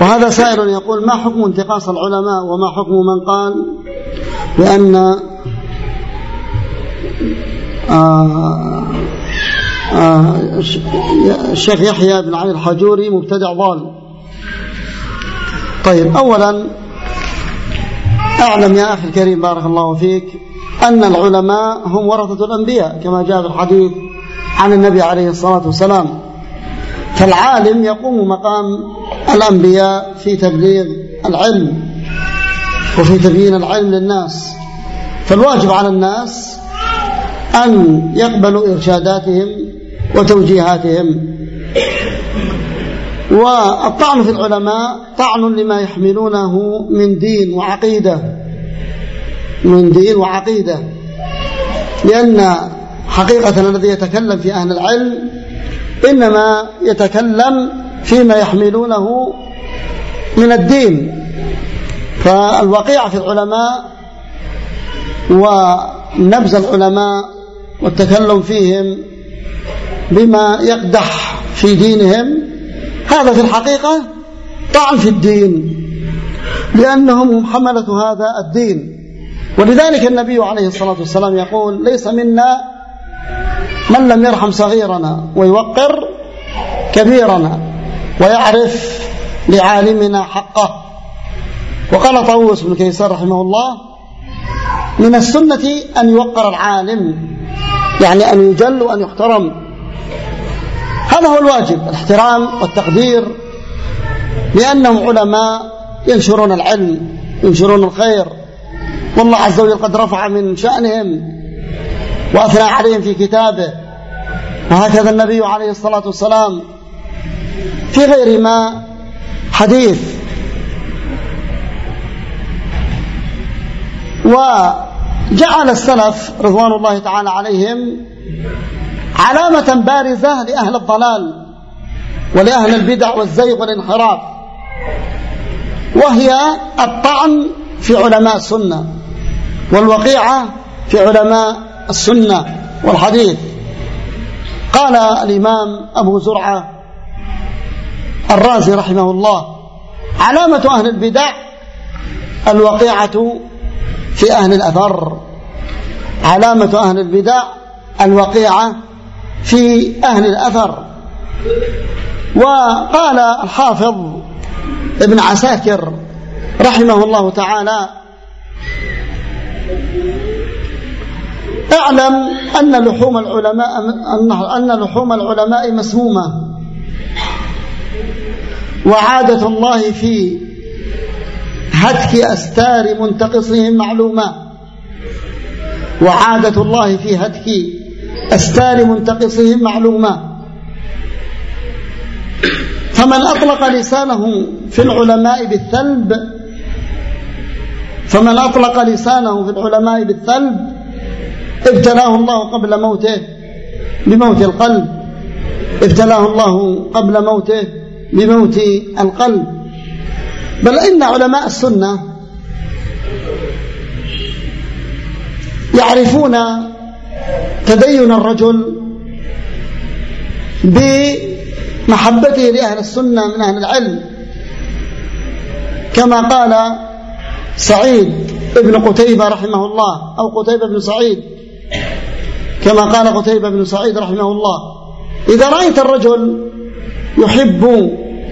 وهذا سائل يقول: ما حكم انتقاص العلماء، وما حكم من قال بأن الشيخ يحيى بن علي الحجوري مبتدع ضال؟ طيب، أولا أعلم يا أخي الكريم بارك الله فيك أن العلماء هم ورثة الأنبياء كما جاء في الحديث عن النبي عليه الصلاة والسلام، فالعالم يقوم مقام الأنبياء في تبليغ العلم وفي تبيين العلم للناس، فالواجب على الناس أن يقبلوا إرشاداتهم وتوجيهاتهم. والطعن في العلماء طعن لما يحملونه من دين وعقيدة، لأن حقيقة الذي يتكلم في أهل العلم إنما يتكلم فيما يحملونه من الدين. فالوقيع في العلماء ونبذ العلماء والتكلم فيهم بما يقدح في دينهم هذا في الحقيقة طعن في الدين، لأنهم هم حملة هذا الدين. ولذلك النبي عليه الصلاة والسلام يقول: ليس منا من لم يرحم صغيرنا ويوقر كبيرنا ويعرف لعالمنا حقه. وقال طاووس بن كيسان رحمه الله: من السنة أن يوقر العالم، يعني أن يجل وأن يحترم. هذا هو الواجب، الاحترام والتقدير، لأنهم علماء ينشرون العلم ينشرون الخير، والله عز وجل قد رفع من شأنهم وأثنى عليهم في كتابه. وهكذا النبي عليه الصلاة والسلام في غير ما حديث. وجعل السلف رضوان الله تعالى عليهم علامة بارزة لأهل الضلال ولأهل البدع والزيغ والانحراف، وهي الطعن في علماء السنة والوقيعة في علماء السنة والحديث. قال الإمام أبو زرعة الرازي رحمه الله: علامة أهل البدع الوقيعة في أهل الأثر. علامة أهل البدع الوقيعة في أهل الأثر. وقال الحافظ ابن عساكر رحمه الله تعالى: اعلم أن لحوم العلماء مسمومة، وعادة الله في هتك أستار منتقصهم معلومة. وعادة الله في هتك أستار منتقصهم معلومة. فمن أطلق لسانه في العلماء بالثلب ابتلاه الله قبل موته بموت القلب. ابتلاه الله قبل موته بموت القلب. بل إن علماء السنة يعرفون تدين الرجل بمحبته لأهل السنة من أهل العلم، كما قال سعيد ابن قتيبة رحمه الله، أو قتيبة بن سعيد، كما قال قتيبة بن سعيد رحمه الله: إذا رأيت الرجل يحب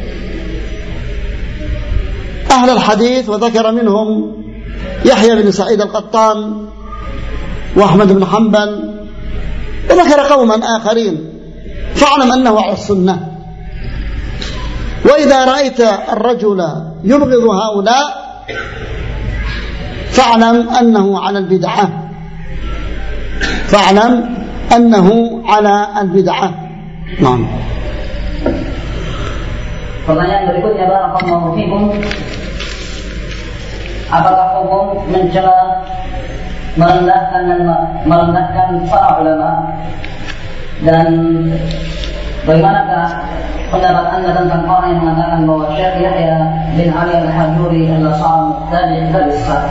أهل الحديث، وذكر منهم يحيى بن سعيد القطان وأحمد بن حنبل، وذكر قوما آخرين، فاعلم أنه على السنة. وإذا رأيت الرجل يبغض هؤلاء فاعلم أنه على البدعة. نعم. Pertanyaan berikutnya, barakallahu fikum, apakah hukum mencela, merendahkan para ulama, dan bagaimanakah pendapat Anda tentang orang yang mengatakan bahwa Syekh Yahya bin Ali al-Hajuri adalah seorang mubtadi' besar?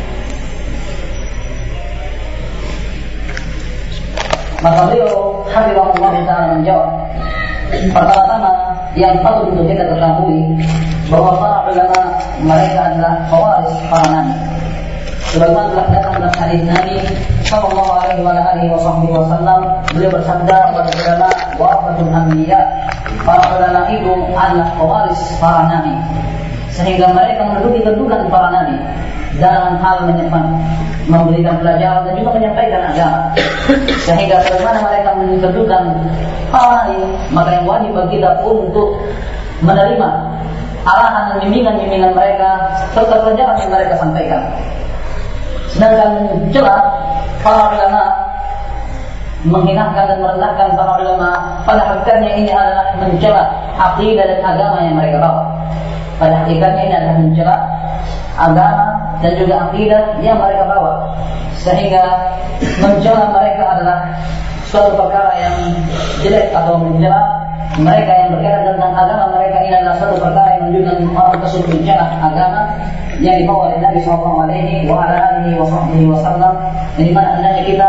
Maka beliau hafizahullah ta'ala menjawab, pertama-tama yang patut untuk kita ketahui bahwa para ulama mereka adalah pewaris para nabi. Sebagaimana telah datang dalam hadis Nabi sallallahu alaihi wasallam, beliau bersabda, "Para ulama warasatul anbiya." Para ulama itu adalah pewaris para nabi, sehingga mereka menduduki kedudukan para nabi dalam hal memberikan pelajaran dan juga menyampaikan agama. Sehingga bagaimana mereka mendudukan para nabi, maka yang wajib bagi kita untuk menerima arahan dan bimbingan mereka serta pelajaran yang mereka sampaikan. Sedangkan mencela para ulama, menghinakan dan merendahkan para ulama, pada hakikatnya ini adalah mencela akidah dan agama yang mereka bawa. Pada hakikatnya ini adalah mencela agama dan juga akidah yang mereka bawa, sehingga mencela mereka adalah suatu perkara yang jelek, atau mencela mereka yang berkaitan tentang agama mereka ini adalah suatu perkara yang menunjukkan orang tersebut mencela agama yang dibawa oleh Nabi sallallahu alaihi wasallam, yang dimana hendaknya kita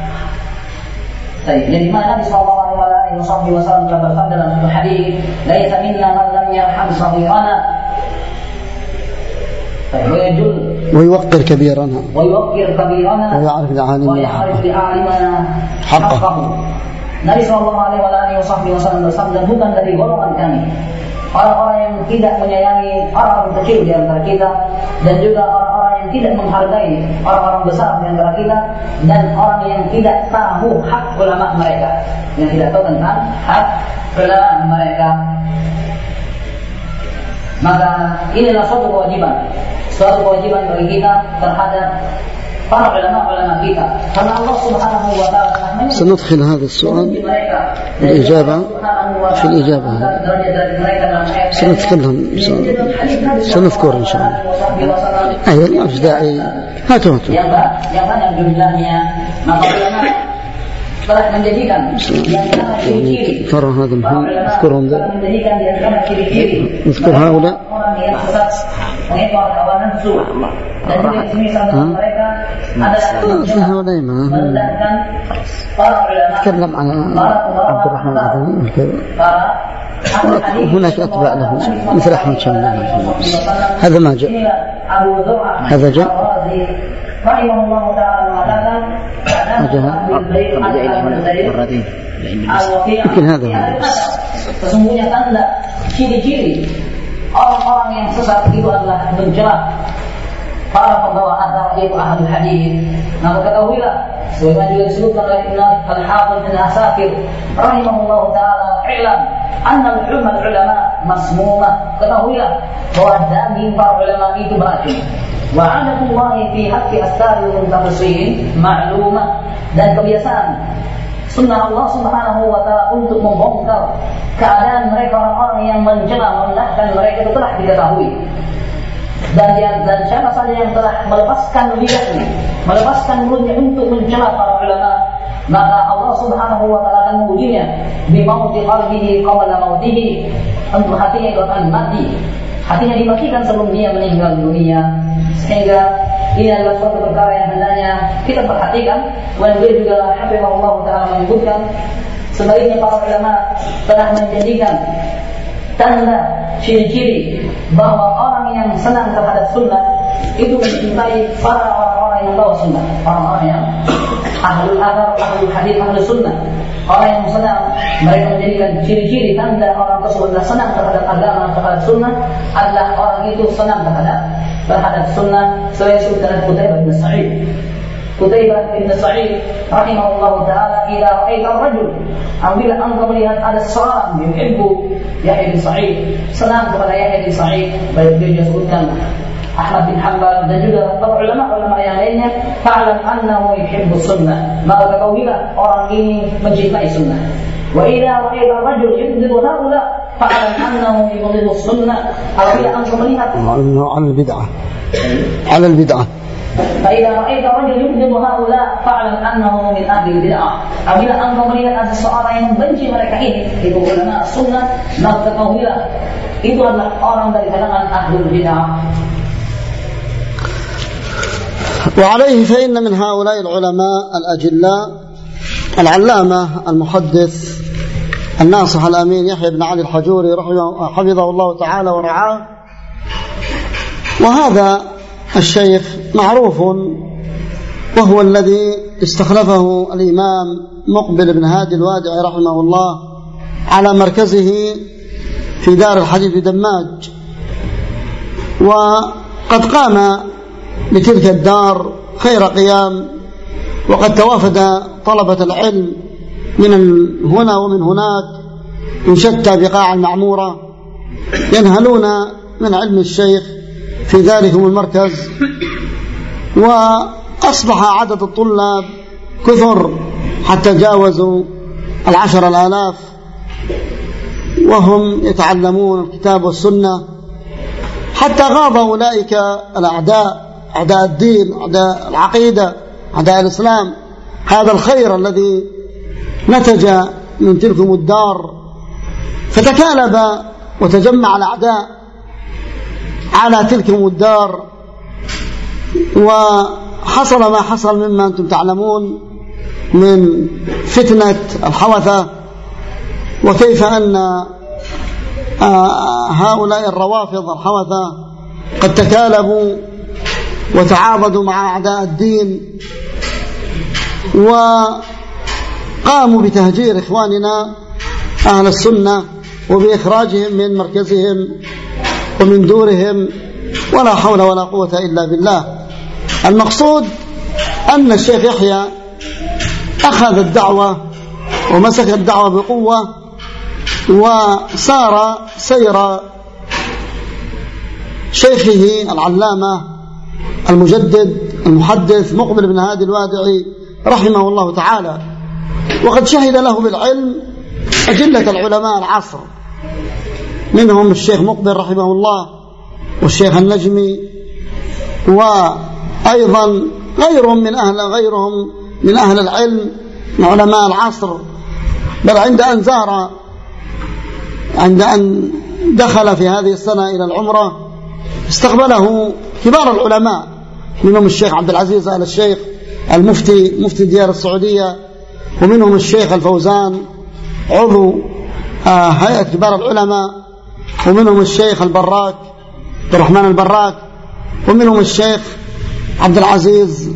yang dimana Nabi sallallahu alaihi wasallam telah bersabda dalam satu hadis, "Laisa minna man lam yarham saghirana ويوقر كبيرنا ويعرف لعالمنا حقه." Nabi sallallahu alaihi wasallam bersabda, bukan dari golongan kami orang-orang yang tidak menyayangi orang kecil di antara kita, dan juga orang-orang yang tidak menghargai orang-orang besar di antara kita, dan orang yang tidak tahu hak ulama mereka, yang tidak tahu tentang hak ulama mereka. Maka inilah suatu kewajiban bagi kita terhadap para ulama kita, karena Allah Subhanahu wa taala سندخل هذا السؤال الإجابة في الإجابة سنتكلم سنذكر إن شاء الله. أيضا ما في داعي هاتوا yang banyak jumlahnya. Maka ulama telah menjadikan yang sangat ciri-ciri ترى هذا مهم اذكرهم menjadikan yang sangat ciri-ciri اذكر هؤلاء orang yang sesat, mengekor hawa nafsu, dan juga semisal dengan mereka adalah merendahkan para ulama. تكلم عن عبد الرحمن العدني هناك أتباع له مثل أحمد شامل. هذا ما جاء، هذا جاء رحمه الله تعالى mengatakan mungkin هذا sesungguhnya tanda ciri-ciri orang-orang yang sesat itu adalah mencela para pembawa athar, yaitu ahli hadis. Maka ketahuilah, sebagaimana juga disebutkan oleh Imam Al-Hafidz bin Asakir rahimahullah taala, "Ilam anna al-ulama masmumah." Ketahuilah bahwa daging para ulama itu beracun. Wa 'adatullahi fi haqqi astaril muntaqisiin ma'lumah, dan kebiasaan sunnah Allah Subhanahu wa taala untuk membongkar keadaan mereka orang-orang yang mencela, merendahkan mereka itu telah diketahui. Dan siapa saja yang telah melepaskan lidahnya, melepaskan mulutnya untuk mencela para ulama, maka Allah Subhanahu wa taala akan mengujinya bi mauti qalbihi qabla mautihi, untuk hatinya itu akan mati, hatinya dimatikan sebelum dia meninggal dunia. Sehingga ini adalah suatu perkara yang hendaknya kita perhatikan. Dan dia juga hafizahullah taala menyebutkan, sebaliknya para ulama telah menjadikan tanda ciri-ciri bahwa orang yang senang terhadap sunnah itu mencintai para orang-orang yang bawa sunnah, orang-orang yang ahlul athar, ahlul hadis, ahlul sunnah. Orang yang senang, mereka menjadikan ciri-ciri tanda orang tersebut senang terhadap agama, terhadap sunnah, adalah orang itu senang terhadap sunnah. Saya sebutkan Qutaibah bin Sa'id. Qutaibah bin Sa'id rahimahullah taala, "Idza ra'aita ar-rajul," apabila engkau melihat ada seorang yuhibbu Yahya bin Sa'id, senang kepada Yahya bin Sa'id, baik dia sebutkan Ahmad bin Hanbal dan juga para ulama yang lainnya, fa'lam annahu yuhibbu sunnah, maka ketahuilah orang ini mencintai sunnah. Wa idza ra'aita ar-rajul yubghidu haula, fa'lam annahu yubghidu sunnah, apabila engkau melihat على البدعة فإذا رأيت رجل يبغض هؤلاء فاعلم أنه من أهل البدعة. Apabila engkau melihat ada seorang yang membenci mereka ini, itu ulama sunnah, maka ketahuilah itu adalah orang dari kalangan ahlul bid'ah. وعليه فإن من هؤلاء العلماء الأجلاء العلامة المحدث الناصح الأمين يحيى بن علي الحجوري حفظه الله تعالى ورعاه، وهذا الشيخ معروف، وهو الذي استخلفه الإمام مقبل بن هادي الوادعي رحمه الله على مركزه في دار الحديث دماج، وقد قام لتلك الدار خير قيام، وقد توافد طلبة العلم من هنا ومن هناك من شتى بقاع المعمورة ينهلون من علم الشيخ في ذلكم المركز، وأصبح عدد الطلاب كثر حتى جاوزوا 10,000 وهم يتعلمون الكتاب والسنة، حتى غاب أولئك الأعداء، أعداء الدين، أعداء العقيدة، أعداء الإسلام، هذا الخير الذي نتج من تلكم الدار، فتكالب وتجمع الأعداء على تلكم الدار، وحصل ما حصل مما أنتم تعلمون من فتنة الحوثة، وكيف أن هؤلاء الروافض الحوثة قد تكالبوا وتعاضدوا مع أعداء الدين، وقاموا بتهجير إخواننا أهل السنة وبإخراجهم من مركزهم ومن دورهم، ولا حول ولا قوة إلا بالله. المقصود أن الشيخ يحيى أخذ الدعوة ومسك الدعوة بقوة، وسار سير شيخه العلامة المجدد المحدث مقبل بن هادي الوادعي رحمه الله تعالى، وقد شهد له بالعلم أجلة العلماء العصر، منهم الشيخ مقبل رحمه الله والشيخ النجمي، وأيضا غيرهم من أهل العلم من علماء العصر، بل عند أن دخل في هذه السنة إلى العمرة استقبله كبار العلماء، منهم الشيخ عبد العزيز آل الشيخ مفتي ديار السعودية، ومنهم الشيخ الفوزان عضو هيئة كبار العلماء، ومنهم الشيخ البراك عبد الرحمن البراك، ومنهم الشيخ عبد العزيز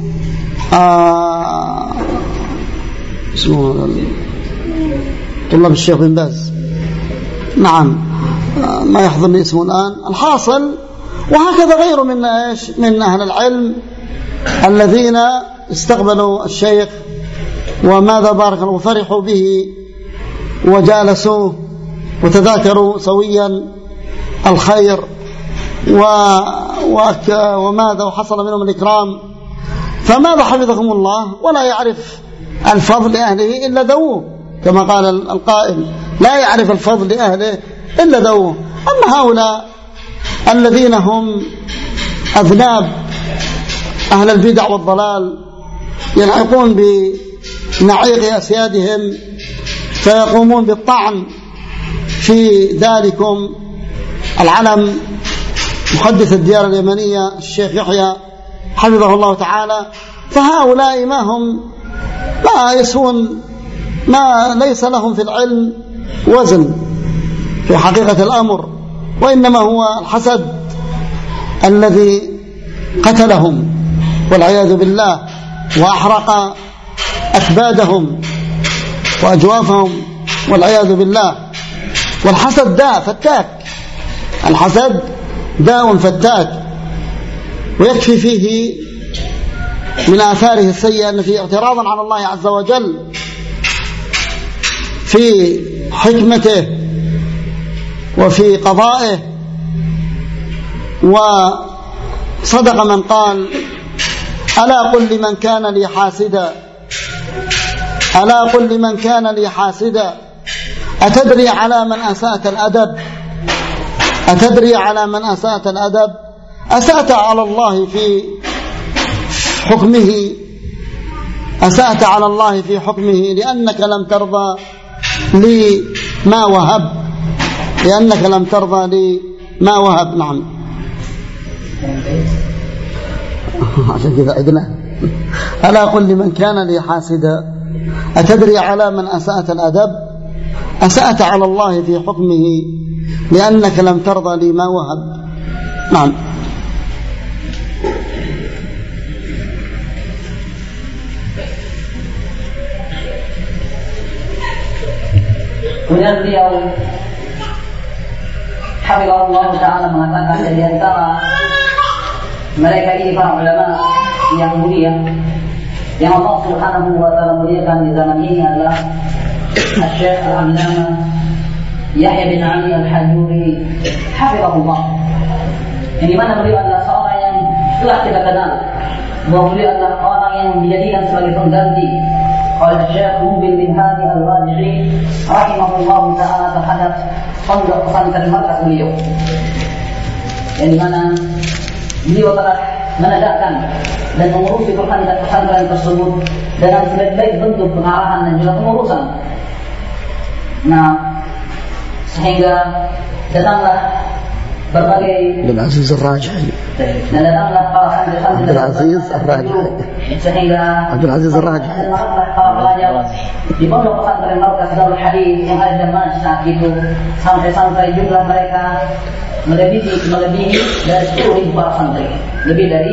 اسمه طلاب الشيخ بن باز، نعم ما يحضرني اسمه الآن. الحاصل وهكذا غيره من أهل العلم الذين استقبلوا الشيخ وماذا بارك الله فرحوا به وجالسوه وتذاكروا سويا الخير وماذا وحصل منهم الإكرام، فماذا حفظكم الله ولا يعرف الفضل لأهله إلا ذووه، كما قال القائل لا يعرف الفضل لأهله إلا ذووه. أما هؤلاء الذين هم أذناب أهل البدع والضلال يلحقون بنعيق أسيادهم فيقومون بالطعن في ذلكم العلم محدث الديار اليمنية الشيخ يحيى حفظه الله تعالى، فهؤلاء ما يسون، ما ليس لهم في العلم وزن في حقيقة الأمر، وإنما هو الحسد الذي قتلهم والعياذ بالله، وأحرق أكبادهم وأجوافهم والعياذ بالله. والحسد داء فتاك، الحسد داء فتاك، ويكفي فيه من آثاره السيئة أن فيه اعتراضا على الله عز وجل في حكمته وفي قضائه. وصدق من قال ألا قل لمن كان لي حاسدا، ألا قل لمن كان لي حاسدا أتدري على من أسأت الأدب، أتدري على من أسأت الأدب، أسأت على الله في حكمه، أسأت على الله في حكمه لأنك لم ترضى لي ما وهب، لأنك لم ترضى لي ما وهب. نعم عشان كذا عدنا. ألا قل لمن كان لي حاسدا أتدري على من أسأت الأدب، أسأت على الله في حكمه لأنك لم ترضى لي ما وهب. نعم Kemudian beliau Hafizahullah Ta'ala mengatakan dari antara mereka ini para ulama yang mulia yang Allah Subhanahu wa Ta'ala muliakan di zaman ini adalah Syekh Al-Allamah Yahya bin Ali Al-Hajuri Hafizahullah, yang dimana beliau adalah seorang yang telah kita kenal bahwa beliau adalah orang yang dijadikan sebagai pengganti oleh Syekh Mubil bin Hadi Al-Waji'i rahimahullah ta'ala terhadap pondok pesantren markas beliau, yang dimana beliau telah menegakkan dan mengurusi pesantren tersebut dengan sebaik-baik bentuk pengarahan dan juga pengurusan. Nah, sehingga datanglah berbagai Abdul Aziz Ar-Rajihi dan datanglah para santri-santri Abdul Aziz Ar-Rajihi sehingga Abdul Aziz Ar-Rajihi para pelajar di pondok pesantren Markas Darul Hadis yang ada di Damas saat itu sampai jumlah mereka melebihi dari 10.000 para santri, lebih dari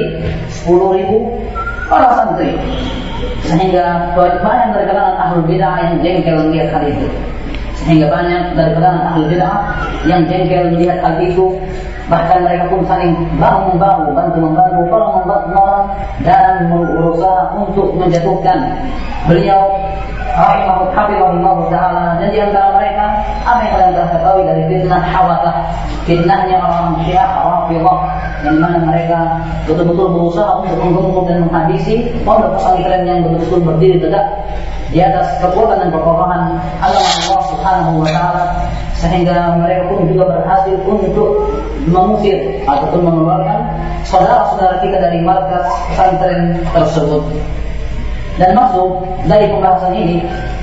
10.000 para santri, sehingga banyak dari kalangan ahlul bid'ah yang jengkel melihat hal itu. Sehingga banyak dari kalangan ahli bid'ah yang jengkel melihat hal itu, bahkan mereka pun saling bahu-membahu, bantu-membantu, tolong-menolong dan berusaha untuk menjatuhkan beliau Hafizahullah Ta'ala. Dan di antara mereka apa yang kalian telah ketahui dari fitnah Hawatah, fitnahnya orang Syiah Rafidhah, yang mana mereka betul-betul berusaha untuk menggempur dan menghabisi pondok pesantren yang betul-betul berdiri tegak di atas kekuatan dan kekokohan Allah Subhanahu wa Ta'ala, sehingga mereka pun juga berhasil untuk mengusir ataupun mengeluarkan saudara-saudara kita dari markas pesantren tersebut. Dan maksud dari pembahasan ini,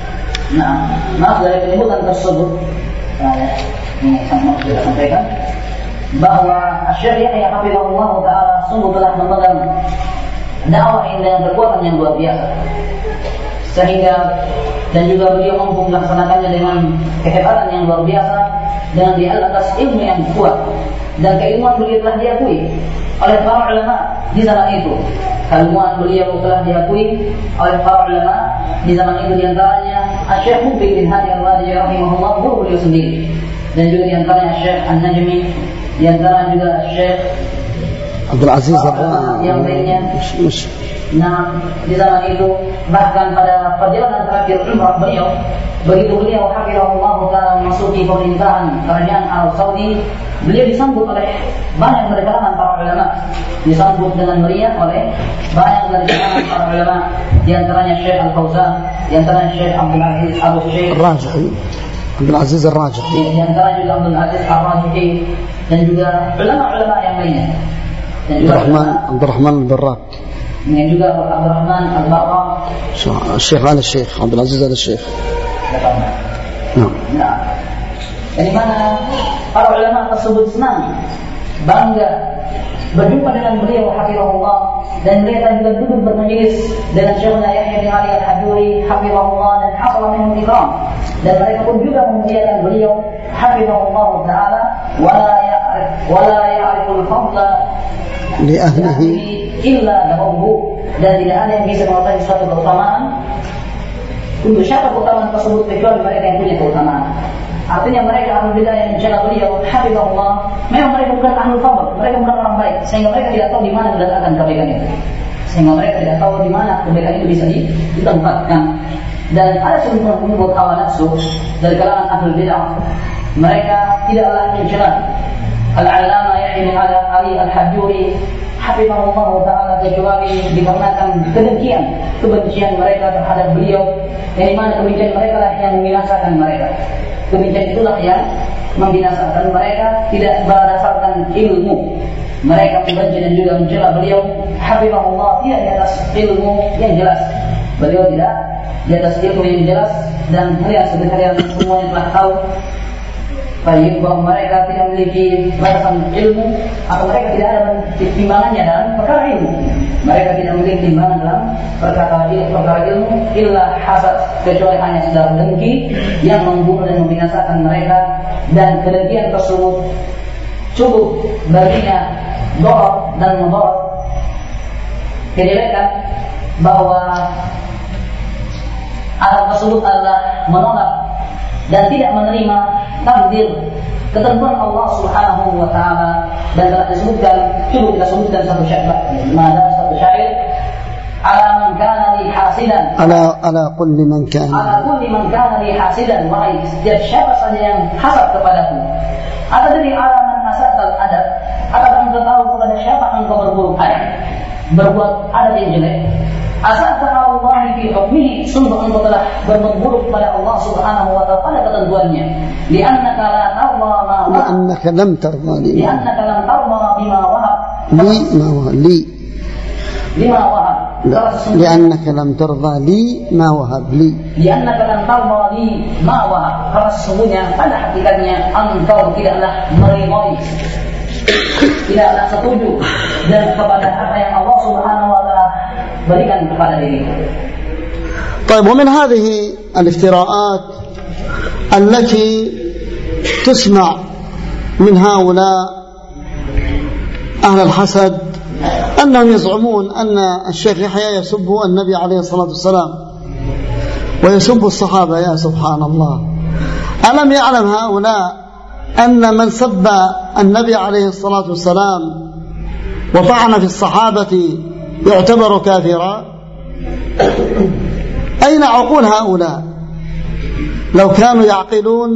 dari penyebutan tersebut, ini sama sudah sampaikan bahwa Syekh Yahya Hafizahullah Ta'ala sungguh telah memegang dakwah ini dengan kekuatan yang luar biasa, sehingga dan juga beliau mampu melaksanakannya dengan kehebatan yang luar biasa, dengan di atas ilmu yang kuat, dan keilmuan beliau telah diakui oleh para ulama di zaman itu. Keilmuan beliau telah diakui oleh para ulama di zaman itu, diantaranya Syekh Mubil bin Hadi Al-Waji'i rahimahullah, guru beliau sendiri, dan juga diantaranya Syekh An-Najmi, diantara juga Syekh Abdul Aziz yang lainnya. Nah, di zaman itu bahkan pada perjalanan terakhir umrah beliau, begitu beliau Hafizahullah Ta'ala memasuki pemerintahan kerajaan Arab Saudi, beliau disambut oleh banyak dari kalangan para ulama, disambut dengan meriah oleh banyak dari kalangan para ulama, di antaranya Syekh Al-Fauzan, di antaranya Syekh Abdul Aziz Ar-Rajihi, Abdul Aziz Ar-Rajihi, di antara juga Abdul Aziz Ar-Rajihi, dan juga ulama-ulama yang lainnya, dan juga Abdurrahman Al-Barrak, dan juga Abdurrahman Al-Barrak, Syekh Abdul Aziz Al-Syekh. Nah, dari mana para ulama tersebut senang, bangga berjumpa dengan beliau Hafizahullah, dan mereka juga duduk bermajelis dengan Syekh Yahya bin Ali Al-Hajuri Hafizahullah dan hasala minhum ikram, dan mereka pun juga memuliakan beliau Hafizahullah Ta'ala, wala ya'riful fadla li ahlihi illa dahuhu, dan tidak ada yang bisa mengetahui suatu keutamaan untuk siapa keutamaan tersebut kecuali mereka yang punya keutamaan. Artinya mereka ahli bidah yang mencela beliau Hafizahullah, memang mereka bukan ahli fadl, mereka bukan orang baik, sehingga mereka tidak tahu di mana letakkan kebaikan itu, sehingga mereka tidak tahu di mana kebaikan itu bisa ditempatkan. Dan ada sebuah penyebut hawa nafsu dari kalangan ahli bidah, mereka tidaklah mencela Al-Allamah Yahya bin Ali Al-Hajuri Hafizahullah Ta'ala kecuali dikarenakan kebencian mereka terhadap beliau, yang dimana kebencian mereka lah yang membinasakan mereka. Kebencian itulah yang membinasakan mereka, tidak berdasarkan ilmu. Mereka membenci dan juga mencela beliau Hafizahullah tidak di atas ilmu yang jelas. Beliau tidak di atas ilmu yang jelas, dan kalian semuanya telah tahu bahwa mereka tidak memiliki batasan ilmu, atau mereka tidak ada timbangannya dalam perkara ilmu. Mereka tidak memiliki timbangan dalam perkara ilmu, illa hasad, kecuali hanya sedar dengki yang membunuh dan membinasakan mereka, dan kedengkian tersebut cukup baginya dorot dan membawa kejelekan, bahwa alat tersebut adalah menolak dan tidak menerima takdir ketentuan Allah Subhanahu wa taala. Dan telah disebutkan, cukup kita sebutkan satu syair, ala man kana li hasidan, ala kulli man kana li hasidan, wahai setiap siapa saja yang hasad kepadaku. Atadri ala man asatal adab, apakah engkau tahu kepada siapa engkau berburuk adab, berbuat adab yang jelek? Asal Allah fi hukmihi, sungguh engkau telah berbuat buruk pada Allah Subhanahu wa taala pada ketentuannya. Li'annaka la tarda ma wahab, li'annaka lam tarda bima wahab, lima wahab. لأنك لم ترضى لي ما وهب لي. لأنك لم ترضى لي ما وهب. Karena sesungguhnya pada hakikatnya engkau tidaklah meridai, tidaklah setuju dan kepada apa yang Allah Subhanahu wa taala berikan kepada dirimu. طيب, ومن هذه الافتراءات التي تسمع من هؤلاء أهل الحسد أنهم يزعمون أن الشيخ يحيى يسب النبي عليه الصلاة والسلام ويسب الصحابة. يا سبحان الله، ألم يعلم هؤلاء أن من سب النبي عليه الصلاة والسلام وطعن في الصحابة يعتبر كافرا؟ أين عقول هؤلاء؟ لو كانوا يعقلون،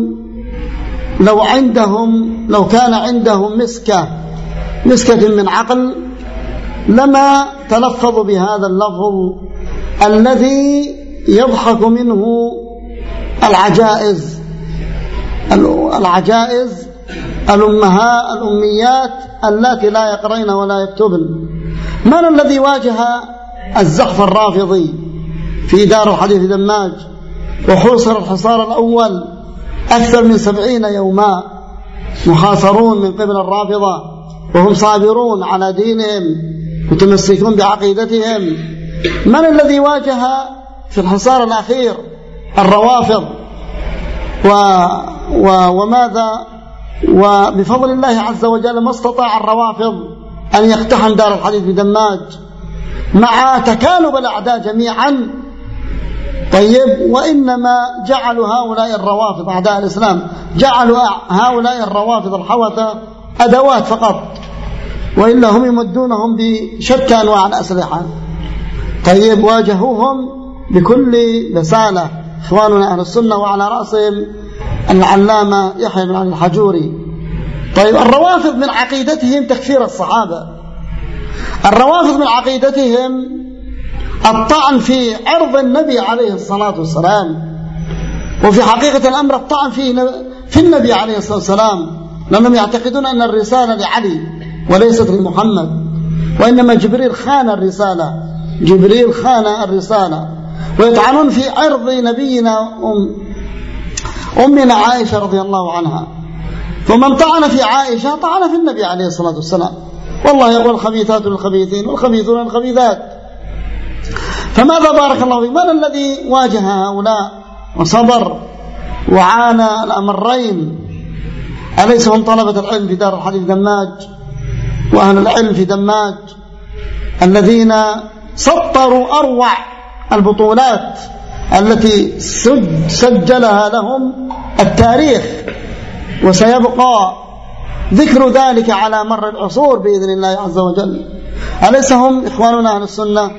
لو كان عندهم مسكة من عقل لما تلفظوا بهذا اللفظ الذي يضحك منه العجائز الأميات التي لا يقرين ولا يكتبن. من الذي واجه الزحف الرافضي في دار الحديث دماج وحوصر الحصار الأول أكثر من 70 يوما محاصرون من قبل الرافضة وهم صابرون على دينهم متمسكون بعقيدتهم؟ من الذي واجه في الحصار الأخير الروافض؟ وماذا؟ وبفضل الله عز وجل ما استطاع الروافض أن يقتحم دار الحديث بدماج مع تكالب الأعداء جميعا. طيب، وإنما جعلوا هؤلاء الروافض أعداء الإسلام، جعلوا هؤلاء الروافض الحوثة أدوات فقط، وإلا هم يمدونهم بشتى أنواع الأسلحة. طيب، واجهوهم بكل بسالة إخواننا أهل السنة، وعلى رأسهم العلامة يحيى بن علي الحجوري. طيب، الروافض من عقيدتهم تكفير الصحابة، الروافض من عقيدتهم الطعن في عرض النبي عليه الصلاة والسلام، وفي حقيقة الأمر الطعن في النبي عليه الصلاة والسلام، لأنهم يعتقدون أن الرسالة لعلي وليست لمحمد، وإنما جبريل خان الرسالة، ويطعنون في عرض نبينا أمنا عائشة رضي الله عنها. فمن طعن في عائشة طعن في النبي عليه الصلاة والسلام، والله يقول الخبيثات للخبيثين والخبيثون للخبيثات. فماذا بارك الله فيك؟ من الذي واجه هؤلاء وصبر وعانى الأمرين؟ أليس هم طلبة العلم في دار الحديث دماج وأهل العلم في دماج الذين سطروا أروع البطولات التي سجلها لهم التاريخ، وسيبقى ذكر ذلك على مر العصور بإذن الله عز وجل؟ أليس هم إخواننا أهل السنة؟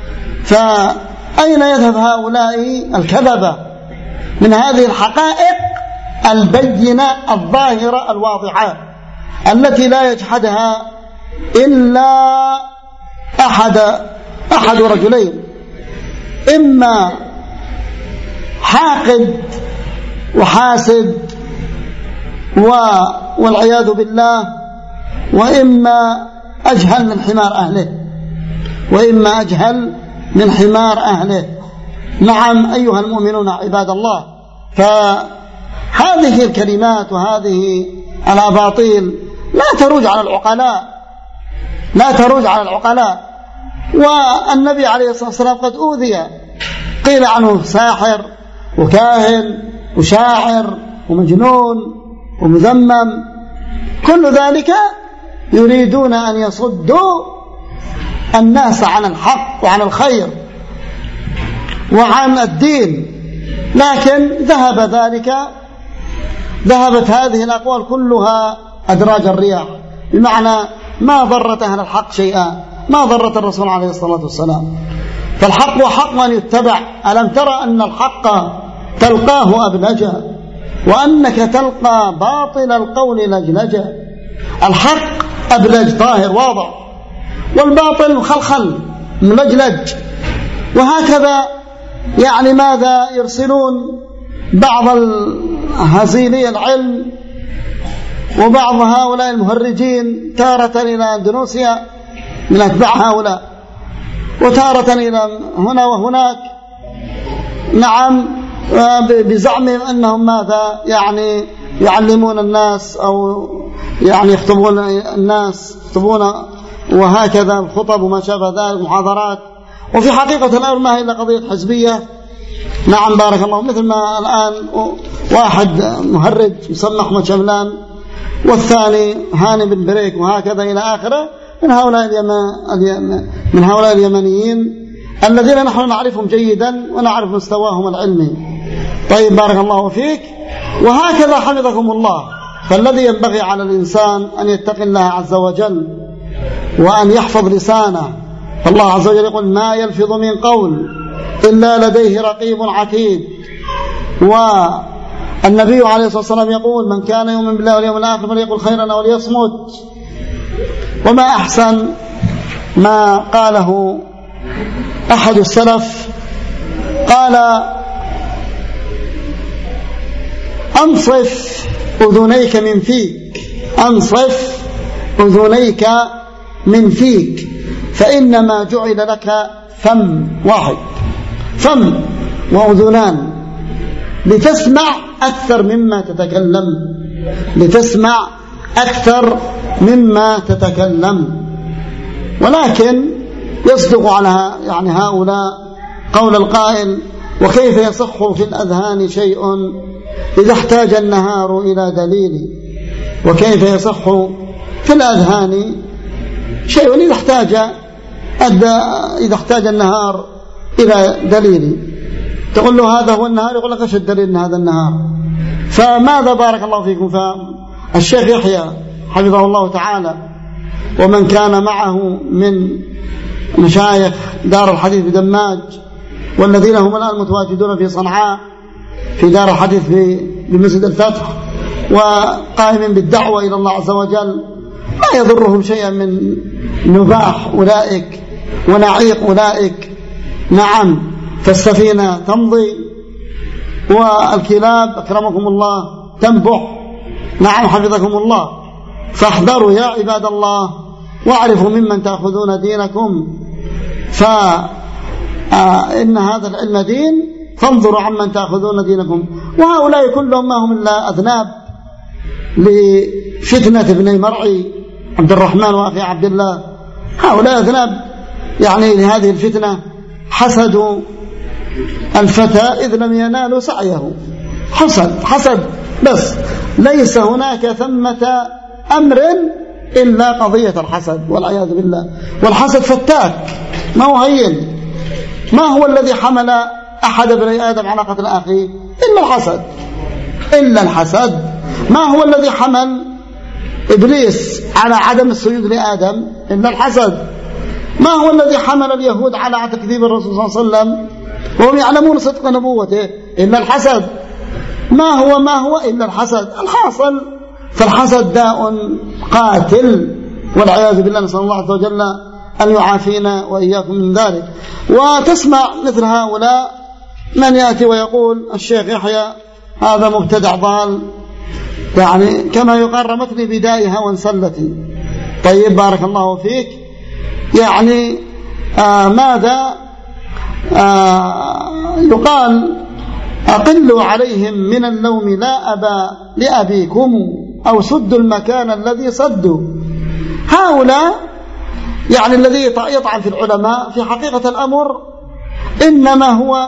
فأين يذهب هؤلاء الكذبة من هذه الحقائق البينة الظاهرة الواضحة التي لا يجحدها إلا أحد رجلين، إما حاقد وحاسد والعياذ بالله، وإما أجهل من حمار أهله. نعم أيها المؤمنون عباد الله، فهذه الكلمات وهذه الأباطيل لا تروج على العقلاء. والنبي عليه الصلاة والسلام قد أوذي، قيل عنه ساحر وكاهن وشاعر ومجنون ومذمم، كل ذلك يريدون أن يصدوا الناس عن الحق وعن الخير وعن الدين، لكن ذهب ذلك ذهبت هذه الأقوال كلها أدراج الرياح، بمعنى ما ضرت أهل الحق شيئا، ما ضرت الرسول عليه الصلاة والسلام. فالحق حق أن يتبع. ألم ترى أن الحق تلقاه أبلجا وأنك تلقى باطل القول لجلجا؟ الحق أبلج طاهر واضح، والباطل مخلخل ملجلج. وهكذا يعني ماذا يرسلون بعض هزيلي العلم وبعض هؤلاء المهرجين تارة إلى أندونيسيا من أتباع هؤلاء، وتارة إلى هنا وهناك، نعم، بزعمهم أنهم ماذا يعني يعلمون الناس أو يعني يخطبون الناس، يخطبون وهكذا الخطب وما شابه ذلك، محاضرات. وفي حقيقة الأمر ما هي إلا قضية حزبية. نعم بارك الله. مثل ما الآن واحد مهرج يسمى أحمد شملان، والثاني هاني بن بريك، وهكذا إلى آخره من هؤلاء اليمنيين الذين نحن نعرفهم جيدا ونعرف مستواهم العلمي. طيب بارك الله فيك. وهكذا حفظكم الله. فالذي ينبغي على الإنسان أن يتقي الله عز وجل وأن يحفظ لسانه. فالله عز وجل يقول ما يلفظ من قول إلا لديه رقيب عتيد. والنبي عليه الصلاة والسلام يقول من كان يؤمن بالله واليوم الآخر فليقل خيرا أو ليصمت. وما أحسن ما قاله أحد السلف، قال أنصف أذنيك من فيك، أنصف أذنيك من فيك، فإنما جعل لك فم واحد، فم وأذنان، لتسمع أكثر مما تتكلم، لتسمع أكثر مما تتكلم. ولكن يصدق على يعني هؤلاء قول القائل وكيف يصح في الأذهان شيء إذا احتاج النهار إلى دليل. وكيف يصح في الأذهان شيء إذا احتاج النهار إلى دليل. تقول له هذا هو النهار، يقول لك ايش الدليل ان هذا النهار؟ فماذا بارك الله فيكم؟ فالشيخ يحيى حفظه الله تعالى ومن كان معه من مشايخ دار الحديث بدماج، والذين هم الآن متواجدون في صنعاء في دار الحديث بمسجد الفتح، وقائمين بالدعوة إلى الله عز وجل، ما يضرهم شيئا من نباح أولئك ونعيق أولئك. نعم، فالسفينة تمضي والكلاب أكرمكم الله تنبح. نعم حفظكم الله. فاحذروا يا عباد الله واعرفوا ممن تأخذون دينكم، فإن هذا العلم دين، فانظروا عمن تأخذون دينكم. وهؤلاء كلهم ما هم إلا أذناب لفتنة ابني مرعي عبد الرحمن وأخي عبد الله. هؤلاء أذناب يعني لهذه الفتنة، حسدوا الفتى إذ لم ينالوا سعيه. حسد بس، ليس هناك ثمة أمر إلا قضية الحسد والعياذ بالله. والحسد فتاك، ما هو هين. ما هو الذي حمل أحد بني آدم على قتل أخيه إلا الحسد. ما هو الذي حمل إبليس على عدم السجود لآدم إلا الحسد. ما هو الذي حمل اليهود على تكذيب الرسول صلى الله عليه وسلم وهم يعلمون صدق نبوته إلا الحسد. ما هو إلا الحسد. الحاصل فالحسد داء قاتل والعياذ بالله، نسأل الله عز وجل أن يعافينا وإياكم من ذلك. وتسمع مثل هؤلاء من يأتي ويقول الشيخ يحيى هذا مبتدع ضال، يعني كما يقال رمتني بدائها وانسلتي. طيب بارك الله فيك. يعني ماذا يقال أقلوا عليهم من اللوم لا أبا لأبيكم أو سدوا المكان الذي صدوا. هؤلاء يعني الذي يطعن في العلماء في حقيقة الأمر إنما هو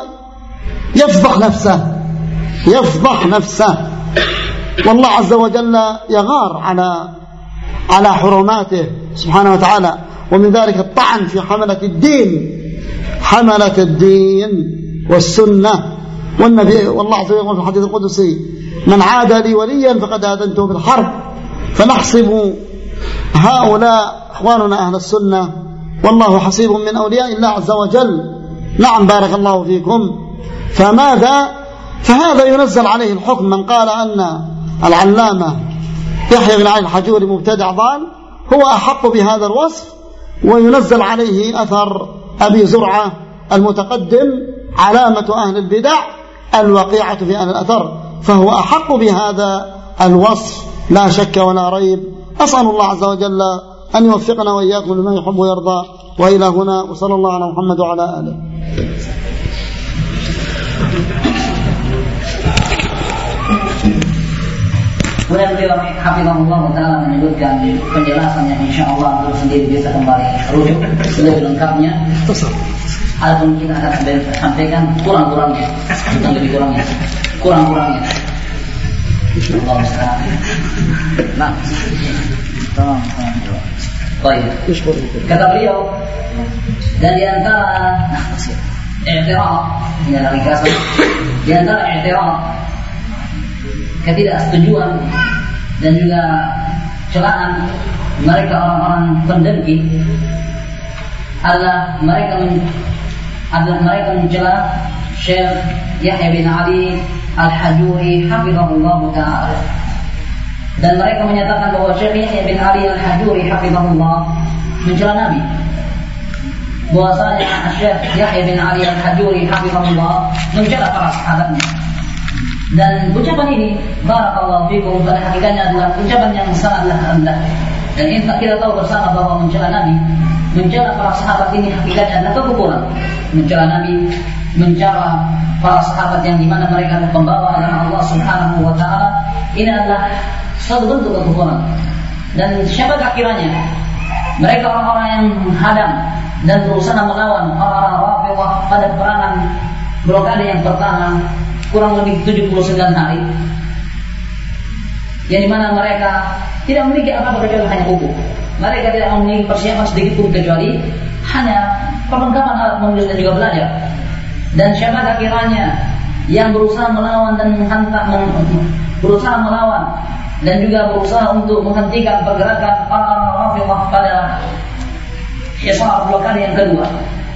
يفضح نفسه، والله عز وجل يغار على حرماته سبحانه وتعالى. ومن ذلك الطعن في حملة الدين والسنة والنبي. والله عز وجل في الحديث القدسي من عاد لي وليا فقد آذنته بالحرب. فنحسب هؤلاء إخواننا أهل السنة والله حسيب من أولياء الله عز وجل. نعم بارك الله فيكم. فهذا ينزل عليه الحكم. من قال أن العلامة يحيى بن علي الحجوري مبتدع ضال هو أحق بهذا الوصف، وينزل عليه أثر أبي زرعة المتقدم علامة أهل البدع الوقيعة في أهل الأثر، فهو أحق بهذا الوصف لا شك ولا ريب. أسأل الله عز وجل أن يوفقنا وإياكم لما يحب ويرضى. وإلى هنا وصلى الله على محمد وعلى آله. Kemudian beliau hafizahullah ta'ala menyebutkan penjelasan yang insyaAllah untuk sendiri bisa kembali rujuk lebih lengkapnya. Adapun kita akan sampaikan kurang-kurangnya, bukan lebih kurangnya, kurang-kurangnya. Allah musta'an. Nah, baik. Kata beliau, dan di antara i'tiraf, ini adalah ringkasan, di antara i'tiraf, ketidaksetujuan dan juga celaan mereka orang-orang pendengki adalah mereka mencela Syekh Yahya bin Ali Al-Hajuri hafizahullah ta'ala, dan mereka menyatakan bahwa Syekh Yahya bin Ali Al-Hajuri hafizahullah mencela Nabi, bahwasanya Syekh Yahya bin Ali Al-Hajuri hafizahullah mencela para sahabatnya. Dan ucapan ini barakallahu fikum pada hakikatnya adalah ucapan yang sangatlah rendah. Dan kita tahu bersama bahwa mencela Nabi, mencela para sahabat ini hakikatnya adalah kekufuran. Mencela Nabi, mencela para sahabat yang dimana mereka adalah pembawa agama Allah Subhanahu wa ta'ala, ini adalah suatu bentuk kekufuran. Dan siapakah kiranya mereka orang-orang yang menghadang dan berusaha melawan orang-orang Rafidhah pada peperangan blokade yang pertama kurang lebih 79 hari, yang dimana mereka tidak memiliki apa-apa kecuali hanya buku. Mereka tidak memiliki persiapan sedikit pun kecuali hanya perlengkapan alat menulis dan juga belajar. Dan siapakah kiranya yang berusaha melawan dan berusaha melawan dan juga berusaha untuk menghentikan pergerakan orang-orang Rafidhah pada hisar blokade yang kedua.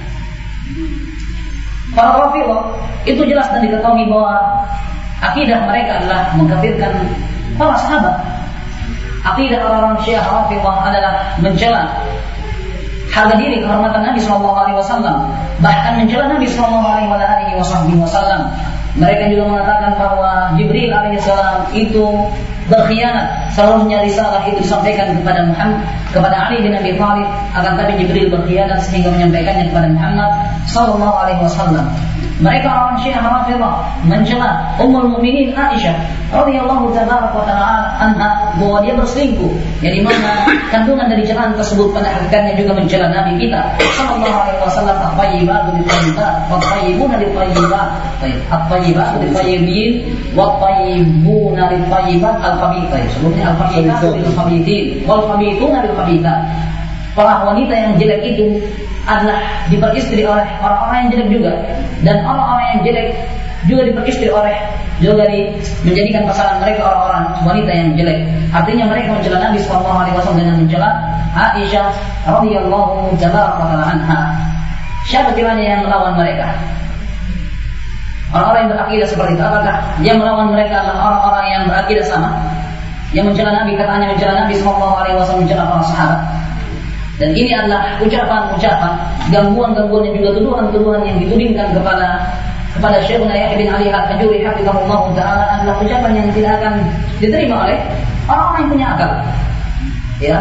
Para Rafidhah itu jelas dan diketahui bahwa akidah mereka adalah mengkafirkan para sahabat. Akidah orang-orang Syiah Rafidhah adalah mencela harga diri kehormatan Nabi SAW, bahkan mencela Nabi SAW. Mereka juga mengatakan bahwa Jibril alaihissalam itu berkhianat. Seharusnya risalah itu disampaikan kepada Muhammad, kepada Ali bin Abi Thalib, akan tapi Jibril berkhianat sehingga menyampaikannya kepada Muhammad sallallahu alaihi wasallam. Mereka orang Syiah Rafidhah mencela Ummul Mukminin Aisyah radhiyallahu tabaraka wa ta'ala anha bahwa dia berselingkuh, yang dimana kandungan dari celaan tersebut pada hakikatnya juga mencela Nabi kita sallallahu alaihi wasallam. At-thayyibatu lit-thayyibat wat-thayyibuna lit-thayyibat, at-thayyibatu lit-thayyibin wat-thayyibuna lit-thayyibat al-khabithah. Sebelumnya al-khabithatu lil-khabithin wal-khabithuna lil-khabithat. Para wanita yang jelek itu adalah diperistri oleh orang-orang yang jelek juga, dan orang-orang yang jelek juga diperistri oleh menjadikan pasangan mereka orang-orang wanita yang jelek. Artinya mereka mencela Nabi sallallahu alaihi wasallam dengan mencela Aisyah radhiyallahu ta'ala anha. Siapa kiranya yang melawan mereka? Orang-orang yang berakidah seperti itu. Apakah dia melawan mereka adalah orang-orang yang berakidah sama, yang mencela Nabi, katanya mencela Nabi sallallahu alaihi wasallam, mencela para sahabat? Dan ini adalah ucapan-ucapan, gangguan-gangguan dan juga tuduhan-tuduhan yang ditudingkan kepada Syekhuna Yahya bin Ali Al-Hajuri hafizahullah ta'ala adalah ucapan yang tidak akan diterima oleh orang-orang yang punya akal. Ya.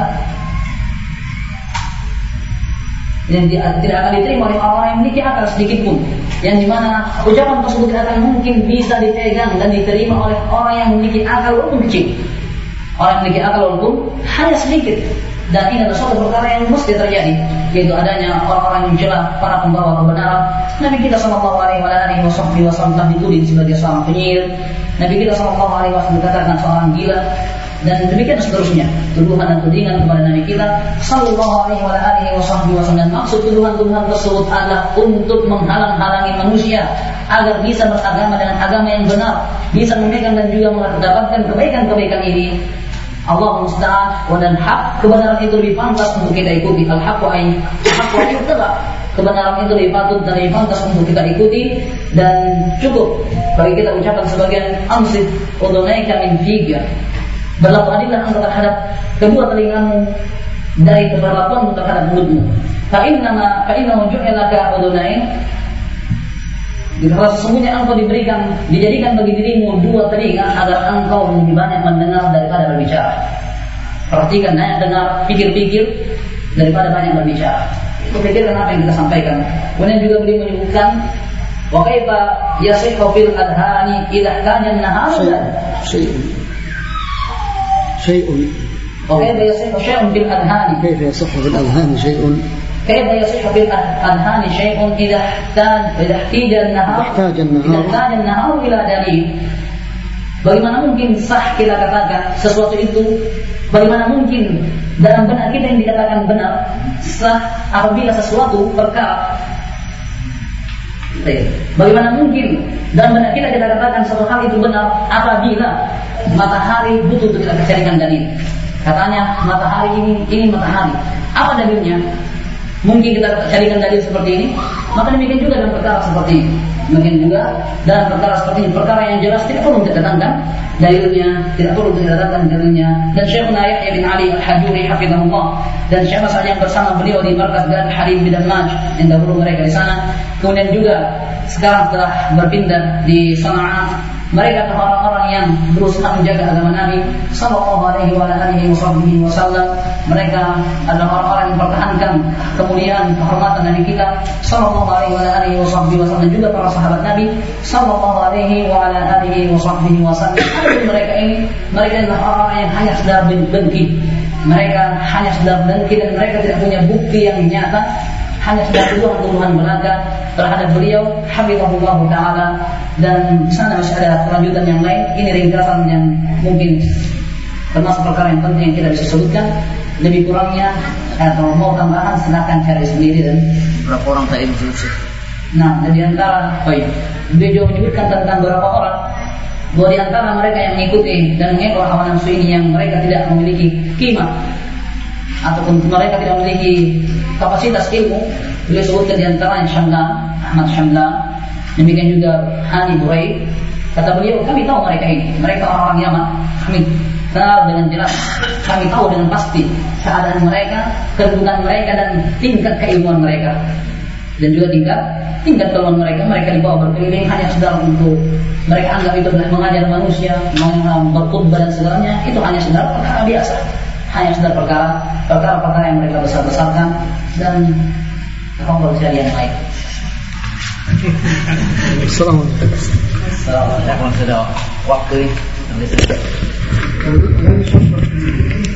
Dan tidak akan diterima oleh orang-orang yang memiliki akal sedikit pun. Yang dimana ucapan tersebut tidak akan mungkin bisa dipegang dan diterima oleh orang yang memiliki akal walaupun kecil. Orang yang memiliki akal walaupun hanya sedikit. Dan ini adalah suatu perkara yang mesti terjadi, yaitu adanya orang-orang yang mencela para pembawa kebenaran. Nabi kita sallallahu alaihi wasallam telah dituding sebagai seorang penyihir. Nabi kita sallallahu alaihi wasallam dikatakan seorang gila. dan demikian seterusnya, tuduhan dan tudingan kepada Nabi kita sallallahu alaihi wasallam. Dan maksud tuduhan-tuduhan tersebut adalah untuk menghalang-halangi manusia agar bisa beragama dengan agama yang benar, bisa memegang dan juga mendapatkan kebaikan-kebaikan ini. Allah musta'an. Dan hak, kebenaran itu lebih pantas untuk kita ikuti. Al-haqqu ayat, kebenaran itu lebih patut dan lebih pantas untuk kita ikuti, dan cukup bagi kita ucapan sebagian amsit udunaika min figa, berlakukanlah engkau terhadap kedua telingamu dari keberlakuan terhadap mulutmu. Fa innahu ju'ilaka udunain, karena sesungguhnya engkau dijadikan bagi dirimu dua telinga agar engkau lebih banyak mendengar daripada berbicara. Perhatikan, banyak dengar, pikir-pikir daripada banyak berbicara. Itu pikirkan apa yang kita sampaikan. Kemudian juga beliau menyebutkan wa kaifa yasihhu fil adhani idza kana an-nahar shay'un وكيف يصح شيء في الأذهان كيف يصح في الأذهان شيء كيف يصح في الأذهان شيء إذا احتاج النهار إلى دليل. Bagaimana mungkin sah kita katakan sesuatu itu, bagaimana mungkin dalam benak kita yang dikatakan benar sah apabila sesuatu perkara, bagaimana mungkin dalam benak kita katakan suatu hal itu benar apabila matahari butuh untuk kita carikan dalil. Katanya matahari ini matahari. Apa dalilnya? Mungkin kita carikan dalil seperti ini. Maka demikian juga dalam perkara seperti ini. Mungkin juga dalam perkara seperti ini, perkara yang jelas tidak perlu kita datangkan dalilnya, tidak perlu kita datangkan dalilnya. Dan Syekhuna Yahya bin Ali Al-Hajuri hafizahullah, dan Syekh Mas'ud yang bersama beliau di markas Darul Hadits di Damaj, yang dahulu mereka di sana. Kemudian juga sekarang telah berpindah di Sana'a. Mereka adalah orang-orang yang berusaha menjaga agama Nabi sallallahu alaihi wasallam. Mereka adalah orang-orang yang mempertahankan kemuliaan, kehormatan Nabi kita sallallahu alaihi wasallam, dan juga para sahabat Nabi sallallahu alaihi wasallam. Mereka adalah orang-orang yang hanya sekedar dengki. Mereka hanya sekedar dengki, dan mereka tidak punya bukti yang nyata, hanya sekedar tuduhan-tuduhan belaka terhadap beliau hafizahullah taala. Dan di sana masih ada kelanjutan yang lain. Ini ringkasan yang mungkin termasuk perkara yang penting yang kita bisa sebutkan. Lebih kurangnya atau mau tambahan silakan cari sendiri. Dan berapa orang tadi disebut? Nah, dan di antara beliau menyebutkan tentang beberapa orang, bahwa di antara mereka yang mengikuti dan mengekor hawa nafsu ini, yang mereka tidak memiliki qimah ataupun mereka tidak memiliki kapasitas ilmu. Beliau sebutkan di antaranya Syamlan, Ahmad Syamlan, demikian juga Hani Buraid. Kata beliau, kami tahu mereka ini, mereka orang-orang Yaman, kami kenal dengan jelas, kami tahu dengan pasti keadaan mereka, kedudukan mereka, dan tingkat keilmuan mereka, dan juga tingkat keilmuan mereka. Mereka dibawa berkeliling hanya sedang untuk mereka anggap itu adalah mengajar manusia, berkhutbah dan segalanya. Itu hanya sedang perkara biasa, hanya sedang perkara yang mereka besar-besarkan. Dan ngobrol cari yang lain. Assalamualaikum. Sudah waktu.